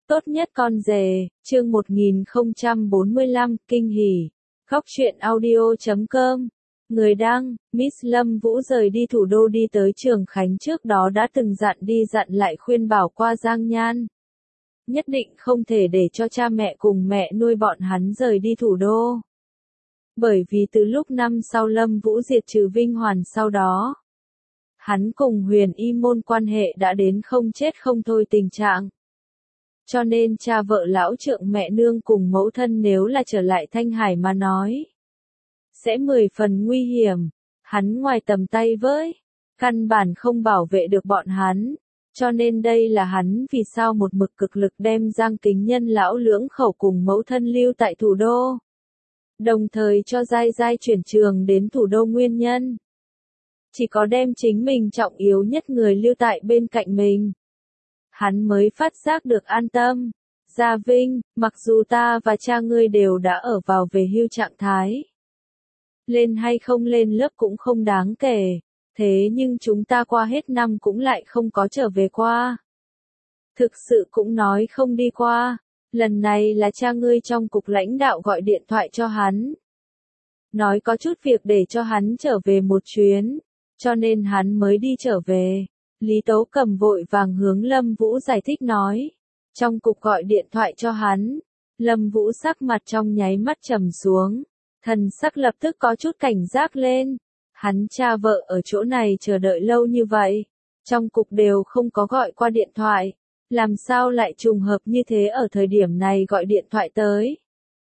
Tốt nhất con rể, chương 1045, kinh hỉ. Góc truyện audio.com. Người đăng, Miss Lâm Vũ rời đi thủ đô đi tới Trường Khánh trước đó đã từng dặn đi dặn lại khuyên bảo qua Giang Nhan. Nhất định không thể để cho cha mẹ cùng mẹ nuôi bọn hắn rời đi thủ đô. Bởi vì từ lúc năm sau Lâm Vũ diệt trừ Vinh Hoàn sau đó, hắn cùng Huyền Y Môn quan hệ đã đến không chết không thôi tình trạng. Cho nên cha vợ lão trượng mẹ nương cùng mẫu thân nếu là trở lại Thanh Hải mà nói, sẽ 10 phần nguy hiểm, hắn ngoài tầm tay với, căn bản không bảo vệ được bọn hắn, cho nên đây là hắn vì sao một mực cực lực đem Giang Kính Nhân lão lưỡng khẩu cùng mẫu thân lưu tại thủ đô. Đồng thời cho Giai Giai chuyển trường đến thủ đô nguyên nhân. Chỉ có đem chính mình trọng yếu nhất người lưu tại bên cạnh mình, hắn mới phát giác được an tâm. Gia Vinh, mặc dù ta và cha ngươi đều đã ở vào về hưu trạng thái, lên hay không lên lớp cũng không đáng kể, thế nhưng chúng ta qua hết năm cũng lại không có trở về qua. Thực sự cũng nói không đi qua, lần này là cha ngươi trong cục lãnh đạo gọi điện thoại cho hắn. Nói có chút việc để cho hắn trở về một chuyến, cho nên hắn mới đi trở về. Lý Tố Cầm vội vàng hướng Lâm Vũ giải thích nói. Trong cục gọi điện thoại cho hắn, Lâm Vũ sắc mặt trong nháy mắt trầm xuống, thần sắc lập tức có chút cảnh giác lên. Hắn cha vợ ở chỗ này chờ đợi lâu như vậy, trong cục đều không có gọi qua điện thoại, làm sao lại trùng hợp như thế ở thời điểm này gọi điện thoại tới.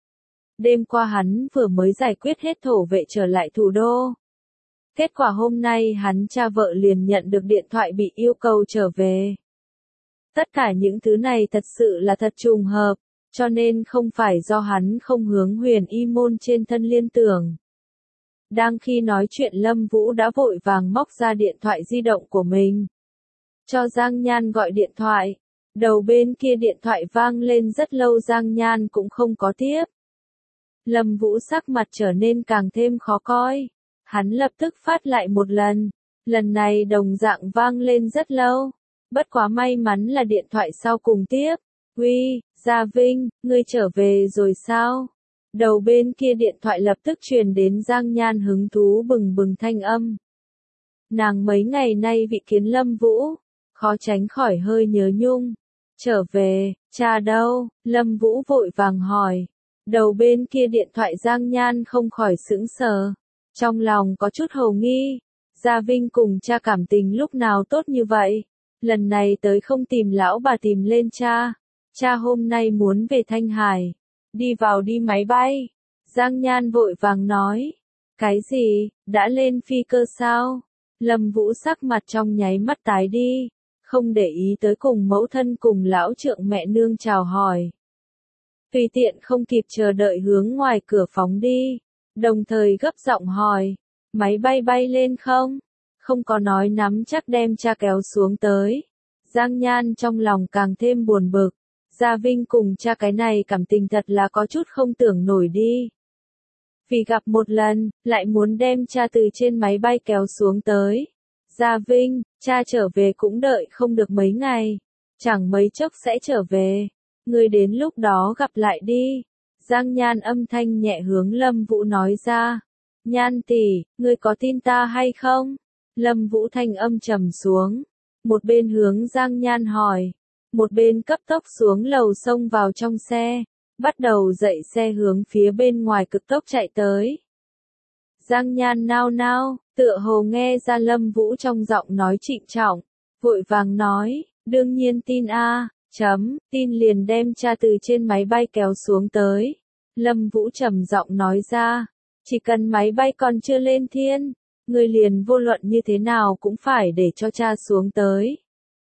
Đêm qua hắn vừa mới giải quyết hết thổ vệ trở lại thủ đô. Kết quả hôm nay hắn cha vợ liền nhận được điện thoại bị yêu cầu trở về. Tất cả những thứ này thật sự là thật trùng hợp, cho nên không phải do hắn không hướng Huyền Y Môn trên thân liên tưởng. Đang khi nói chuyện Lâm Vũ đã vội vàng móc ra điện thoại di động của mình. Cho Giang Nhan gọi điện thoại. Đầu bên kia điện thoại vang lên rất lâu Giang Nhan cũng không có tiếp. Lâm Vũ sắc mặt trở nên càng thêm khó coi. Hắn lập tức phát lại một lần này đồng dạng vang lên rất lâu. Bất quá may mắn là điện thoại sau cùng tiếp. Uy, Gia Vinh, ngươi trở về rồi sao? Đầu bên kia điện thoại lập tức truyền đến Giang Nhan hứng thú bừng bừng thanh âm. Nàng mấy ngày nay vị kiến Lâm Vũ, khó tránh khỏi hơi nhớ nhung. Trở về, cha đâu? Lâm Vũ vội vàng hỏi. Đầu bên kia điện thoại Giang Nhan không khỏi sững sờ. Trong lòng có chút hồ nghi, Gia Vinh cùng cha cảm tình lúc nào tốt như vậy, lần này tới không tìm lão bà tìm lên cha, cha hôm nay muốn về Thanh Hải, đi vào đi máy bay. Giang Nhan vội vàng nói, cái gì, đã lên phi cơ sao? Lâm Vũ sắc mặt trong nháy mắt tái đi, không để ý tới cùng mẫu thân cùng lão trượng mẹ nương chào hỏi. Tùy tiện không kịp chờ đợi hướng ngoài cửa phóng đi. Đồng thời gấp giọng hỏi, máy bay bay lên không? Không có nói nắm chắc đem cha kéo xuống tới. Giang Nhan trong lòng càng thêm buồn bực. Gia Vinh cùng cha cái này cảm tình thật là có chút không tưởng nổi đi. Vì gặp một lần, lại muốn đem cha từ trên máy bay kéo xuống tới. Gia Vinh, cha trở về cũng đợi không được mấy ngày. Chẳng mấy chốc sẽ trở về. Ngươi đến lúc đó gặp lại đi. Giang Nhan âm thanh nhẹ hướng Lâm Vũ nói ra. Nhan tỷ, ngươi có tin ta hay không? Lâm Vũ thanh âm trầm xuống. Một bên hướng Giang Nhan hỏi. Một bên cấp tốc xuống lầu xông vào trong xe. Bắt đầu dậy xe hướng phía bên ngoài cực tốc chạy tới. Giang Nhan nao nao, tựa hồ nghe ra Lâm Vũ trong giọng nói trịnh trọng. Vội vàng nói, đương nhiên tin a. Tin liền đem cha từ trên máy bay kéo xuống tới. Lâm Vũ trầm giọng nói ra, chỉ cần máy bay còn chưa lên thiên, người liền vô luận như thế nào cũng phải để cho cha xuống tới.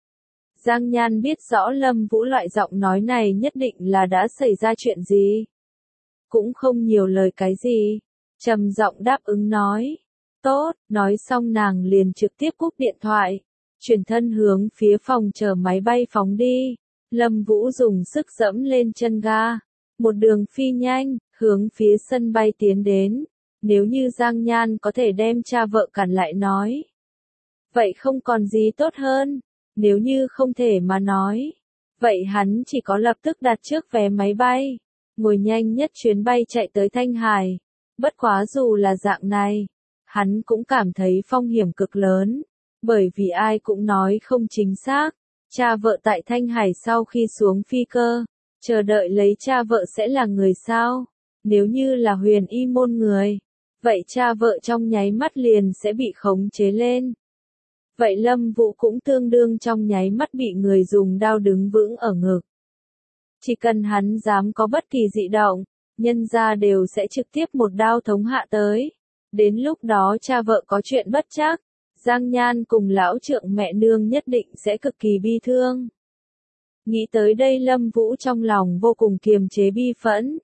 Giang Nhan biết rõ Lâm Vũ loại giọng nói này nhất định là đã xảy ra chuyện gì. Cũng không nhiều lời cái gì, trầm giọng đáp ứng nói. Tốt, nói xong nàng liền trực tiếp cúp điện thoại, chuyển thân hướng phía phòng chờ máy bay phóng đi. Lâm Vũ dùng sức dẫm lên chân ga, một đường phi nhanh, hướng phía sân bay tiến đến. Nếu như Giang Nhan có thể đem cha vợ cản lại nói, vậy không còn gì tốt hơn. Nếu như không thể mà nói, Vậy hắn chỉ có lập tức đặt trước vé máy bay, ngồi nhanh nhất chuyến bay chạy tới Thanh Hải. Bất quá dù là dạng này, hắn cũng cảm thấy phong hiểm cực lớn, bởi vì ai cũng nói không chính xác. Cha vợ tại Thanh Hải sau khi xuống phi cơ, chờ đợi lấy cha vợ sẽ là người sao? Nếu như là Huyền Y môn người, vậy cha vợ trong nháy mắt liền sẽ bị khống chế lên. Vậy Lâm Vũ cũng tương đương trong nháy mắt bị người dùng đao đứng vững ở ngực. Chỉ cần hắn dám có bất kỳ dị động, nhân gia đều sẽ trực tiếp một đao thống hạ tới. Đến lúc đó cha vợ có chuyện bất trắc, Giang Nhan cùng lão trượng mẹ nương nhất định sẽ cực kỳ bi thương. Nghĩ tới đây Lâm Vũ trong lòng vô cùng kiềm chế bi phẫn.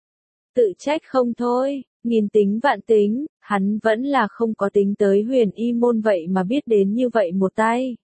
Tự trách không thôi, nghìn tính vạn tính, hắn vẫn là không có tính tới Huyền Y môn vậy mà biết đến như vậy một tay.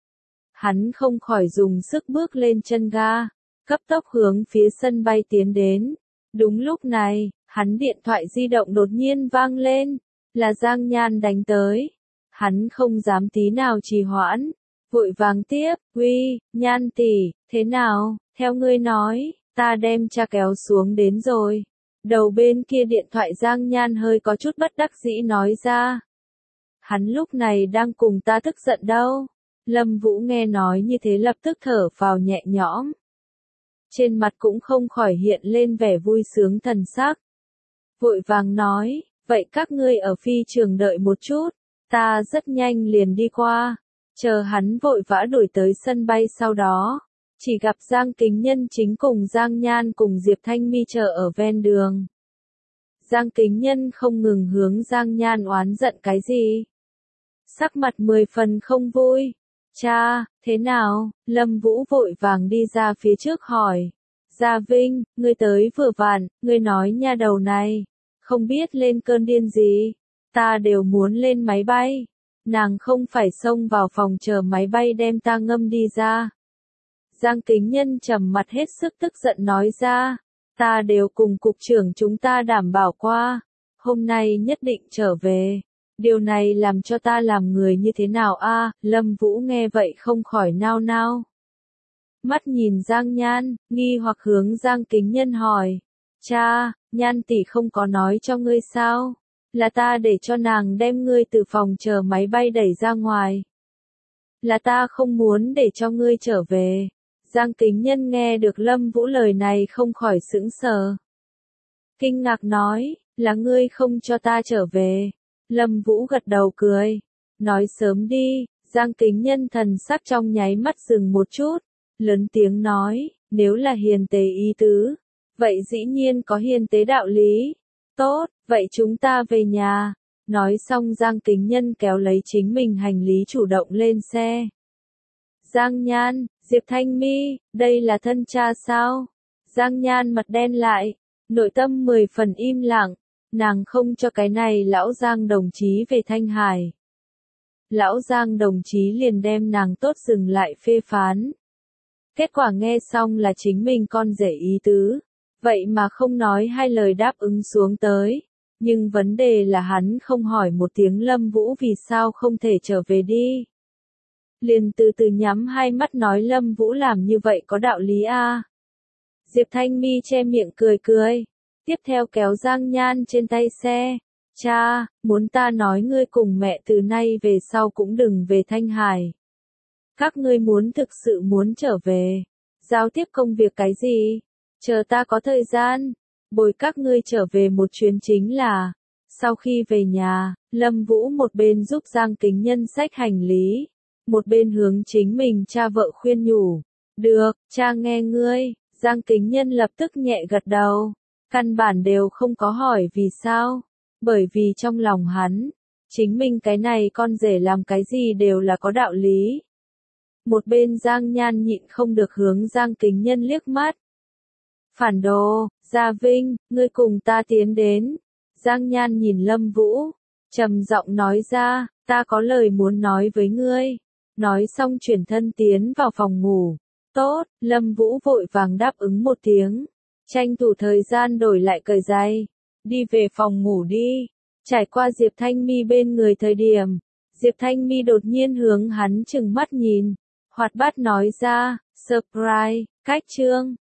Hắn không khỏi dùng sức bước lên chân ga, cấp tốc hướng phía sân bay tiến đến. Đúng lúc này, hắn điện thoại di động đột nhiên vang lên, là Giang Nhan đánh tới. Hắn không dám tí nào trì hoãn, vội vàng tiếp, "Uy, Nhan tỷ, thế nào, theo ngươi nói, ta đem cha kéo xuống đến rồi." Đầu bên kia điện thoại Giang Nhan hơi có chút bất đắc dĩ nói ra. Hắn lúc này đang cùng ta tức giận đâu. Lâm Vũ nghe nói như thế lập tức thở phào nhẹ nhõm. Trên mặt cũng không khỏi hiện lên vẻ vui sướng thần sắc. Vội vàng nói, vậy các ngươi ở phi trường đợi một chút, ta rất nhanh liền đi qua. Chờ hắn vội vã đuổi tới sân bay sau đó. Chỉ gặp Giang Kính Nhân chính cùng Giang Nhan cùng Diệp Thanh Mi chờ ở ven đường. Giang Kính Nhân không ngừng hướng Giang Nhan oán giận cái gì. Sắc mặt 10 phần không vui. Cha, thế nào? Lâm Vũ vội vàng đi ra phía trước hỏi. Gia Vinh, ngươi tới vừa vặn, ngươi nói nha đầu này. Không biết lên cơn điên gì. Ta đều muốn lên máy bay. Nàng không phải xông vào phòng chờ máy bay đem ta ngâm đi ra. Giang Kính Nhân trầm mặt hết sức tức giận nói ra, ta đều cùng cục trưởng chúng ta đảm bảo qua, hôm nay nhất định trở về. Điều này làm cho ta làm người như thế nào a? Lâm Vũ nghe vậy không khỏi nao nao. Mắt nhìn Giang Nhan, nghi hoặc hướng Giang Kính Nhân hỏi, cha, Nhan tỷ không có nói cho ngươi sao? Là ta để cho nàng đem ngươi từ phòng chờ máy bay đẩy ra ngoài. Là ta không muốn để cho ngươi trở về. Giang Kính Nhân nghe được Lâm Vũ lời này không khỏi sững sờ. Kinh ngạc nói, là ngươi không cho ta trở về. Lâm Vũ gật đầu cười. Nói sớm đi, Giang Kính Nhân thần sắc trong nháy mắt dừng một chút. Lớn tiếng nói, nếu là hiền tế ý tứ, vậy dĩ nhiên có hiền tế đạo lý. Tốt, vậy chúng ta về nhà. Nói xong Giang Kính Nhân kéo lấy chính mình hành lý chủ động lên xe. Giang Nhan, Diệp Thanh Mi, đây là thân cha sao? Giang Nhan mặt đen lại, nội tâm 10 phần im lặng, nàng không cho cái này lão Giang đồng chí về Thanh Hải. Lão Giang đồng chí liền đem nàng tốt dừng lại phê phán. Kết quả nghe xong là chính mình con rể ý tứ, vậy mà không nói hai lời đáp ứng xuống tới. Nhưng vấn đề là hắn không hỏi một tiếng Lâm Vũ vì sao không thể trở về đi. Liền từ từ nhắm hai mắt nói Lâm Vũ làm như vậy có đạo lý a. Diệp Thanh Mi che miệng cười cười, tiếp theo kéo Giang Nhan trên tay xe. Cha, muốn ta nói ngươi cùng mẹ từ nay về sau cũng đừng về Thanh Hải. Các ngươi muốn thực sự muốn trở về, giao tiếp công việc cái gì? Chờ ta có thời gian, bồi các ngươi trở về một chuyến chính là. Sau khi về nhà, Lâm Vũ một bên giúp Giang Kính Nhân xách hành lý, một bên hướng chính mình cha vợ khuyên nhủ. Được, cha nghe ngươi. Giang Kính Nhân lập tức nhẹ gật đầu. Căn bản đều không có hỏi vì sao. Bởi vì trong lòng hắn, chính mình cái này con rể làm cái gì đều là có đạo lý. Một bên Giang Nhan nhịn không được hướng Giang Kính Nhân liếc mắt. Phản đồ, Gia Vinh, ngươi cùng ta tiến đến. Giang Nhan nhìn Lâm Vũ, trầm giọng nói ra, ta có lời muốn nói với ngươi. Nói xong chuyển thân tiến vào phòng ngủ. Tốt, Lâm Vũ vội vàng đáp ứng một tiếng. Tranh thủ thời gian đổi lại cởi giày. Đi về phòng ngủ đi. Trải qua Diệp Thanh Mi bên người thời điểm. Diệp Thanh Mi đột nhiên hướng hắn trừng mắt nhìn. Hoạt bát nói ra, Surprise, cách chương.